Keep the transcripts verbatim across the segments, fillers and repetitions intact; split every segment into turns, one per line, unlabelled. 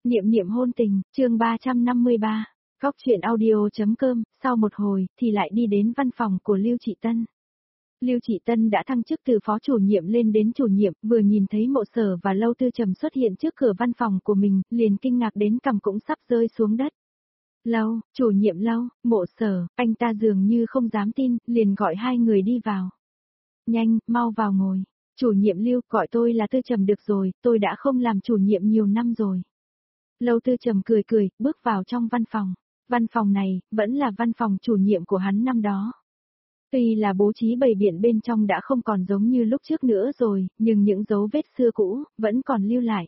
Niệm niệm hôn tình, chương ba trăm năm mươi ba. Góc truyện audio.com, sau một hồi thì lại đi đến văn phòng của Lưu Trị Tân. Lưu Trị Tân đã thăng chức từ phó chủ nhiệm lên đến chủ nhiệm, vừa nhìn thấy Mộ Sở và Lâu Tư Trầm xuất hiện trước cửa văn phòng của mình, liền kinh ngạc đến cằm cũng sắp rơi xuống đất. Lâu, chủ nhiệm Lâu, Mộ Sở, anh ta dường như không dám tin, liền gọi hai người đi vào. Nhanh, mau vào ngồi. Chủ nhiệm Lưu, gọi tôi là Tư Trầm được rồi, tôi đã không làm chủ nhiệm nhiều năm rồi. Lâu Tư Trầm cười cười, bước vào trong văn phòng. Văn phòng này, vẫn là văn phòng chủ nhiệm của hắn năm đó. Tuy là bố trí bày biện bên trong đã không còn giống như lúc trước nữa rồi, nhưng những dấu vết xưa cũ, vẫn còn lưu lại.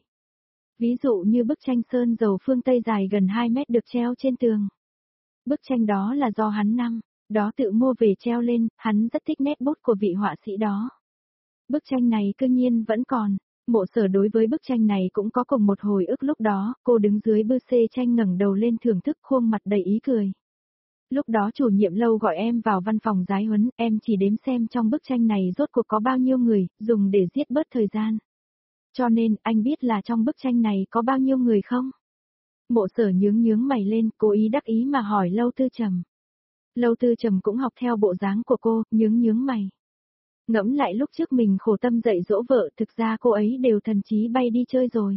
Ví dụ như bức tranh sơn dầu phương Tây dài gần hai mét được treo trên tường. Bức tranh đó là do hắn năm đó tự mua về treo lên, hắn rất thích nét bút của vị họa sĩ đó. Bức tranh này cương nhiên vẫn còn. Mộ Sở đối với bức tranh này cũng có cùng một hồi ức lúc đó, cô đứng dưới bư xê tranh ngẩng đầu lên thưởng thức khuôn mặt đầy ý cười. Lúc đó chủ nhiệm Lâu gọi em vào văn phòng giái huấn, em chỉ đếm xem trong bức tranh này rốt cuộc có bao nhiêu người, dùng để giết bớt thời gian. Cho nên, anh biết là trong bức tranh này có bao nhiêu người không? Mộ Sở nhướng nhướng mày lên, cố ý đắc ý mà hỏi Lâu Tư Trầm. Lâu Tư Trầm cũng học theo bộ dáng của cô, nhướng nhướng mày. Ngẫm lại lúc trước mình khổ tâm dạy dỗ vợ, thực ra cô ấy đều thần trí bay đi chơi rồi.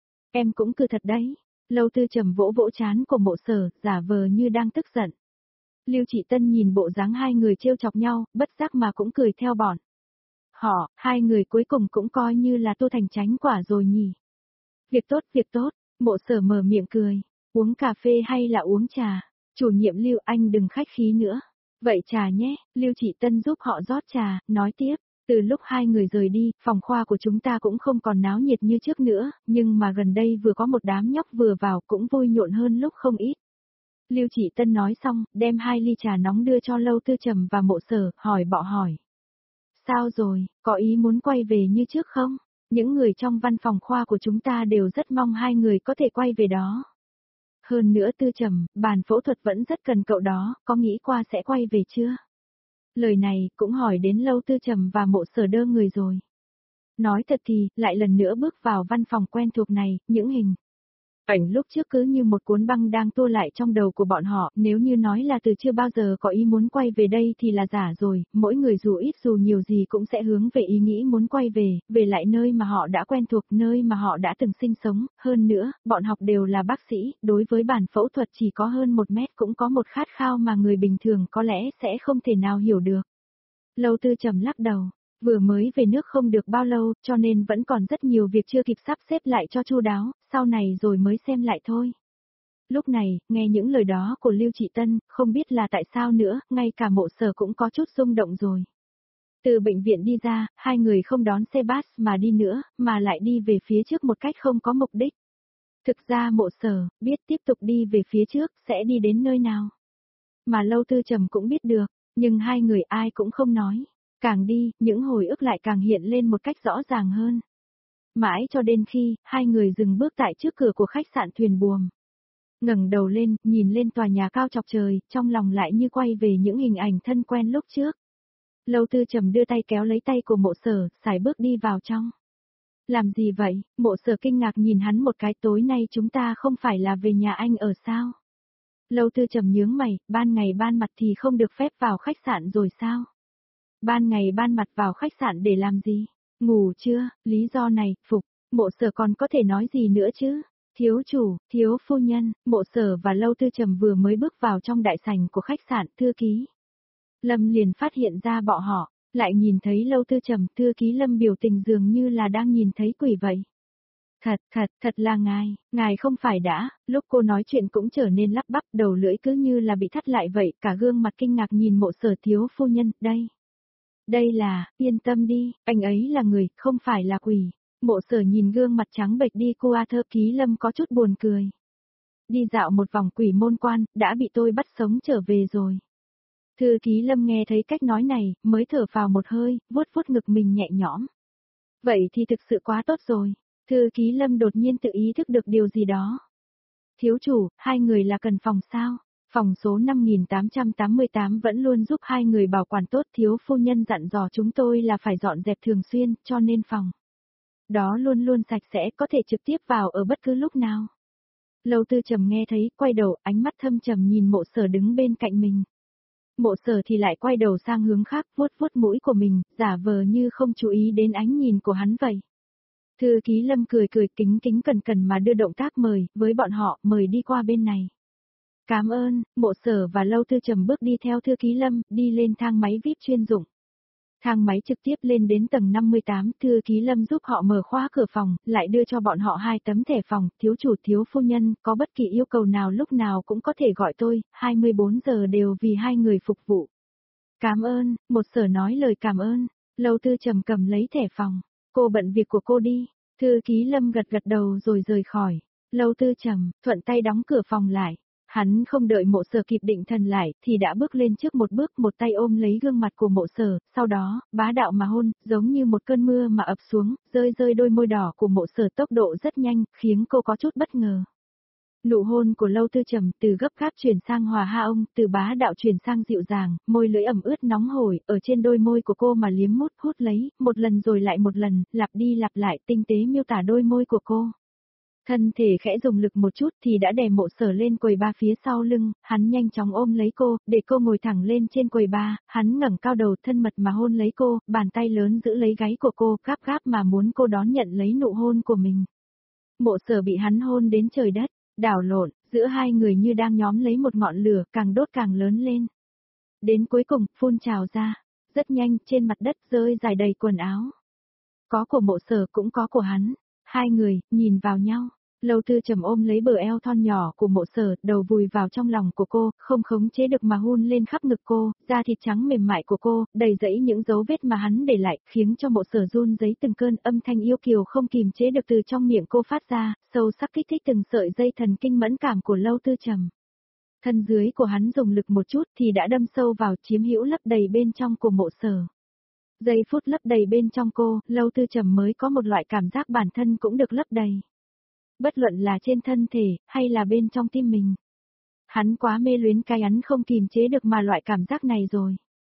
Em cũng cứ thật đấy. Lâu Tư Trầm vỗ vỗ trán của Mộ Sở, giả vờ như đang tức giận. Lưu Trị Tân nhìn bộ dáng hai người trêu chọc nhau, bất giác mà cũng cười theo bọn. Họ, hai người cuối cùng cũng coi như là tu thành chánh quả rồi nhỉ. Việc tốt, việc tốt, Mộ Sở mở miệng cười. Uống cà phê hay là uống trà? Chủ nhiệm Lưu, anh đừng khách khí nữa. Vậy trà nhé, Lưu Trị Tân giúp họ rót trà, nói tiếp. Từ lúc hai người rời đi, phòng khoa của chúng ta cũng không còn náo nhiệt như trước nữa, nhưng mà gần đây vừa có một đám nhóc vừa vào cũng vui nhộn hơn lúc không ít. Lưu Trị Tân nói xong, đem hai ly trà nóng đưa cho Lâu Tư Trầm và Mộ Sở, hỏi bọ hỏi. Sao rồi, có ý muốn quay về như trước không? Những người trong văn phòng khoa của chúng ta đều rất mong hai người có thể quay về đó. Hơn nữa Tư Trầm, bàn phẫu thuật vẫn rất cần cậu đó, có nghĩ qua sẽ quay về chưa? Lời này cũng hỏi đến Lâu Tư Trầm và Mộ Sở đơ người rồi. Nói thật thì, lại lần nữa bước vào văn phòng quen thuộc này, những hình ảnh lúc trước cứ như một cuốn băng đang tua lại trong đầu của bọn họ, nếu như nói là từ chưa bao giờ có ý muốn quay về đây thì là giả rồi, mỗi người dù ít dù nhiều gì cũng sẽ hướng về ý nghĩ muốn quay về, về lại nơi mà họ đã quen thuộc, nơi mà họ đã từng sinh sống, hơn nữa, bọn học đều là bác sĩ, đối với bản phẫu thuật chỉ có hơn một mét cũng có một khát khao mà người bình thường có lẽ sẽ không thể nào hiểu được. Lâu Tư Trầm lắc đầu. Vừa mới về nước không được bao lâu, cho nên vẫn còn rất nhiều việc chưa kịp sắp xếp lại cho chu đáo, sau này rồi mới xem lại thôi. Lúc này, nghe những lời đó của Lưu Trị Tân, không biết là tại sao nữa, ngay cả Mộ Sở cũng có chút rung động rồi. Từ bệnh viện đi ra, hai người không đón xe bus mà đi nữa, mà lại đi về phía trước một cách không có mục đích. Thực ra Mộ Sở, biết tiếp tục đi về phía trước, sẽ đi đến nơi nào. Mà Lâu Tư Trầm cũng biết được, nhưng hai người ai cũng không nói. Càng đi, những hồi ức lại càng hiện lên một cách rõ ràng hơn. Mãi cho đến khi, hai người dừng bước tại trước cửa của khách sạn Thuyền Buồm. Ngẩng đầu lên, nhìn lên tòa nhà cao chọc trời, trong lòng lại như quay về những hình ảnh thân quen lúc trước. Lâu Tư Trầm đưa tay kéo lấy tay của Mộ Sở, sải bước đi vào trong. Làm gì vậy? Mộ Sở kinh ngạc nhìn hắn một cái, tối nay chúng ta không phải là về nhà anh ở sao? Lâu Tư Trầm nhướng mày, ban ngày ban mặt thì không được phép vào khách sạn rồi sao? Ban ngày ban mặt vào khách sạn để làm gì? Ngủ chưa? Lý do này, phục, Mộ Sở còn có thể nói gì nữa chứ? Thiếu chủ, thiếu phu nhân, Mộ Sở và Lâu Tư Trầm vừa mới bước vào trong đại sảnh của khách sạn, thư ký Lâm liền phát hiện ra bọn họ, lại nhìn thấy Lâu Tư Trầm, thư ký Lâm biểu tình dường như là đang nhìn thấy quỷ vậy. Thật, thật, thật là ngài, ngài không phải đã, lúc cô nói chuyện cũng trở nên lắp bắp, đầu lưỡi cứ như là bị thắt lại vậy, cả gương mặt kinh ngạc nhìn Mộ Sở thiếu phu nhân, đây. Đây là, yên tâm đi, anh ấy là người, không phải là quỷ. Mộ Sở nhìn gương mặt trắng bệch đi qua thư ký Lâm có chút buồn cười. Đi dạo một vòng quỷ môn quan, đã bị tôi bắt sống trở về rồi. Thư ký Lâm nghe thấy cách nói này, mới thở phào một hơi, vuốt vuốt ngực mình nhẹ nhõm. Vậy thì thực sự quá tốt rồi. Thư ký Lâm đột nhiên tự ý thức được điều gì đó. Thiếu chủ, hai người là cần phòng sao? Phòng số năm nghìn tám trăm tám mươi tám vẫn luôn giúp hai người bảo quản tốt, thiếu phu nhân dặn dò chúng tôi là phải dọn dẹp thường xuyên, cho nên phòng đó luôn luôn sạch sẽ, có thể trực tiếp vào ở bất cứ lúc nào. Lâu Tư Trầm nghe thấy, quay đầu, ánh mắt thâm trầm nhìn Mộ Sở đứng bên cạnh mình. Mộ Sở thì lại quay đầu sang hướng khác, vuốt vuốt mũi của mình, giả vờ như không chú ý đến ánh nhìn của hắn vậy. Thư ký Lâm cười cười kính kính cẩn cẩn mà đưa động tác mời, với bọn họ, mời đi qua bên này. Cảm ơn, Mộ Sở và Lâu Tư Trầm bước đi theo thư ký Lâm, đi lên thang máy vi ai pi chuyên dụng. Thang máy trực tiếp lên đến tầng năm mươi tám, thư ký Lâm giúp họ mở khóa cửa phòng, lại đưa cho bọn họ hai tấm thẻ phòng, thiếu chủ thiếu phu nhân, có bất kỳ yêu cầu nào lúc nào cũng có thể gọi tôi, hai mươi bốn giờ đều vì hai người phục vụ. Cảm ơn, Một Sở nói lời cảm ơn, Lâu Tư Trầm cầm lấy thẻ phòng, cô bận việc của cô đi, thư ký Lâm gật gật đầu rồi rời khỏi, Lâu Tư Trầm, thuận tay đóng cửa phòng lại. Hắn không đợi Mộ Sở kịp định thần lại, thì đã bước lên trước một bước, một tay ôm lấy gương mặt của Mộ Sở, sau đó, bá đạo mà hôn, giống như một cơn mưa mà ập xuống, rơi rơi đôi môi đỏ của Mộ Sở tốc độ rất nhanh, khiến cô có chút bất ngờ. Nụ hôn của Lâu Tư Trầm từ gấp gáp chuyển sang hòa ha ông, từ bá đạo chuyển sang dịu dàng, môi lưỡi ẩm ướt nóng hổi, ở trên đôi môi của cô mà liếm mút hút lấy, một lần rồi lại một lần, lặp đi lặp lại tinh tế miêu tả đôi môi của cô. Thân thể khẽ dùng lực một chút thì đã đè Mộ Sở lên quầy ba phía sau lưng, hắn nhanh chóng ôm lấy cô, để cô ngồi thẳng lên trên quầy ba, hắn ngẩng cao đầu thân mật mà hôn lấy cô, bàn tay lớn giữ lấy gáy của cô, gáp gáp mà muốn cô đón nhận lấy nụ hôn của mình. Mộ Sở bị hắn hôn đến trời đất, đảo lộn, giữa hai người như đang nhóm lấy một ngọn lửa, càng đốt càng lớn lên. Đến cuối cùng, phun trào ra, rất nhanh, trên mặt đất rơi dài đầy quần áo. Có của Mộ Sở cũng có của hắn, hai người, nhìn vào nhau. Lâu Tư Trầm ôm lấy bờ eo thon nhỏ của Mộ Sở, đầu vùi vào trong lòng của cô, không khống chế được mà hôn lên khắp ngực cô, da thịt trắng mềm mại của cô, đầy rẫy những dấu vết mà hắn để lại, khiến cho Mộ Sở run rẩy từng cơn, âm thanh yêu kiều không kìm chế được từ trong miệng cô phát ra, sâu sắc kích thích từng sợi dây thần kinh mẫn cảm của Lâu Tư Trầm. Thân dưới của hắn dùng lực một chút thì đã đâm sâu vào, chiếm hữu lấp đầy bên trong của Mộ Sở. Giây phút lấp đầy bên trong cô, Lâu Tư Trầm mới có một loại cảm giác bản thân cũng được lấp đầy. Bất luận là trên thân thể, hay là bên trong tim mình. Hắn quá mê luyến cái hắn không kìm chế được mà loại cảm giác này rồi.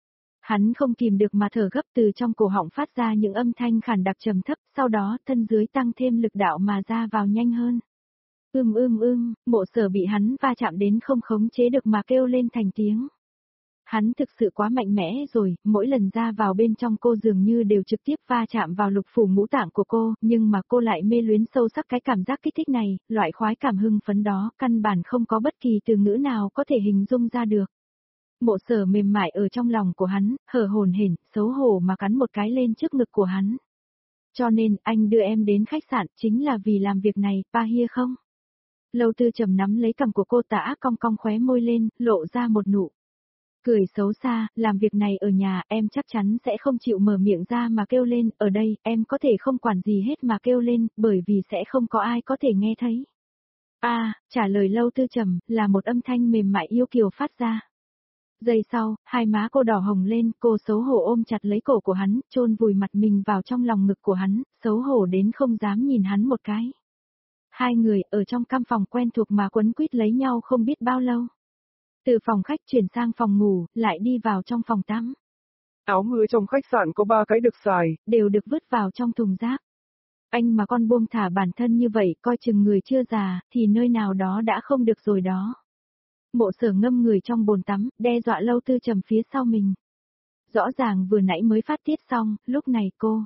Hắn không kìm được mà thở gấp, từ trong cổ họng phát ra những âm thanh khản đặc trầm thấp, sau đó thân dưới tăng thêm lực đạo mà ra vào nhanh hơn. Ưm ưm ưm, Mộ Sở bị hắn va chạm đến không khống chế được mà kêu lên thành tiếng. Hắn thực sự quá mạnh mẽ rồi, mỗi lần ra vào bên trong cô dường như đều trực tiếp va chạm vào lục phủ ngũ tạng của cô, nhưng mà cô lại mê luyến sâu sắc cái cảm giác kích thích này, loại khoái cảm hưng phấn đó, căn bản không có bất kỳ từ ngữ nào có thể hình dung ra được. Mộ Sở mềm mại ở trong lòng của hắn, hở hổn hển, xấu hổ mà cắn một cái lên trước ngực của hắn. Cho nên, anh đưa em đến khách sạn chính là vì làm việc này, pa hia không? Lâu Tư Trầm nắm lấy cằm của cô, tả cong cong khóe môi lên, lộ ra một nụ cười xấu xa, làm việc này ở nhà em chắc chắn sẽ không chịu mở miệng ra mà kêu lên, ở đây em có thể không quản gì hết mà kêu lên, bởi vì sẽ không có ai có thể nghe thấy. A, à, trả lời Lâu Tư Trầm, là một âm thanh mềm mại yêu kiều phát ra. Giây sau, hai má cô đỏ hồng lên, cô xấu hổ ôm chặt lấy cổ của hắn, chôn vùi mặt mình vào trong lòng ngực của hắn, xấu hổ đến không dám nhìn hắn một cái. Hai người, ở trong căn phòng quen thuộc mà quấn quýt lấy nhau không biết bao lâu. Từ phòng khách chuyển sang phòng ngủ, lại đi vào trong phòng tắm.
Áo mưa trong khách sạn có ba cái được xài,
đều được vứt vào trong thùng rác. Anh mà con buông thả bản thân như vậy, coi chừng người chưa già, thì nơi nào đó đã không được rồi đó. Mộ Sở ngâm người trong bồn tắm, đe dọa Lâu Tư Trầm phía sau mình. Rõ ràng vừa nãy mới phát tiết xong, lúc này cô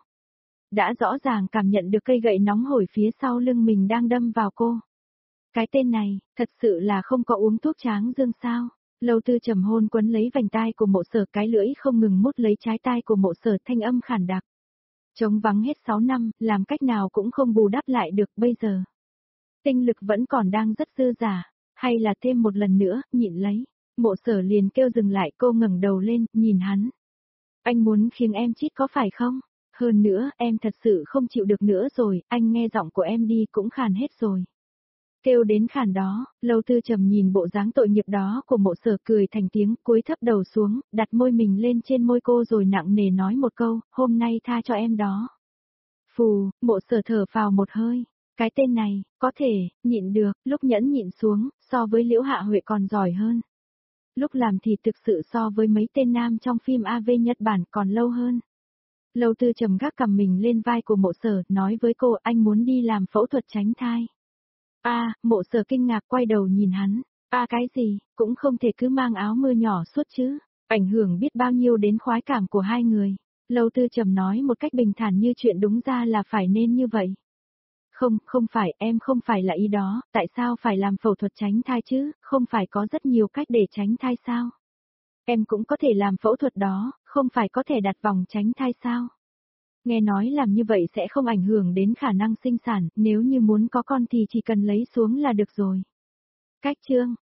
đã rõ ràng cảm nhận được cây gậy nóng hổi phía sau lưng mình đang đâm vào cô. Cái tên này, thật sự là không có uống thuốc tráng dương sao? Lâu Tư Trầm hôn quấn lấy vành tai của Mộ Sở, cái lưỡi không ngừng mút lấy trái tai của Mộ Sở, thanh âm khản đặc. Trống vắng hết sáu năm, làm cách nào cũng không bù đắp lại được bây giờ. Tinh lực vẫn còn đang rất dư dả, hay là thêm một lần nữa, nhịn lấy. Mộ Sở liền kêu dừng lại, cô ngẩng đầu lên, nhìn hắn. Anh muốn khiêng em chít có phải không? Hơn nữa, em thật sự không chịu được nữa rồi, anh nghe giọng của em đi cũng khàn hết rồi. Kêu đến khàn đó, Lâu Tư Trầm nhìn bộ dáng tội nghiệp đó của Mộ Sở, cười thành tiếng, cúi thấp đầu xuống, đặt môi mình lên trên môi cô rồi nặng nề nói một câu, hôm nay tha cho em đó. Phù, Mộ Sở thở phào một hơi, cái tên này, có thể, nhịn được, lúc nhẫn nhịn xuống, so với Liễu Hạ Huệ còn giỏi hơn. Lúc làm thì thực sự so với mấy tên nam trong phim a vê Nhật Bản còn lâu hơn. Lâu Tư Trầm gác cằm mình lên vai của Mộ Sở, nói với cô, anh muốn đi làm phẫu thuật tránh thai. A, Mộ Sở kinh ngạc quay đầu nhìn hắn. A cái gì, cũng không thể cứ mang áo mưa nhỏ suốt chứ. Ảnh hưởng biết bao nhiêu đến khoái cảm của hai người. Lâu Tư Trầm nói một cách bình thản như chuyện đúng ra là phải nên như vậy. Không, không phải, em không phải là ý đó, tại sao phải làm phẫu thuật tránh thai chứ, không phải có rất nhiều cách để tránh thai sao? Em cũng có thể làm phẫu thuật đó, không phải có thể đặt vòng tránh thai sao? Nghe nói làm như vậy sẽ không ảnh hưởng đến khả năng sinh sản, nếu như muốn có con thì chỉ cần lấy xuống là được rồi. Cách chương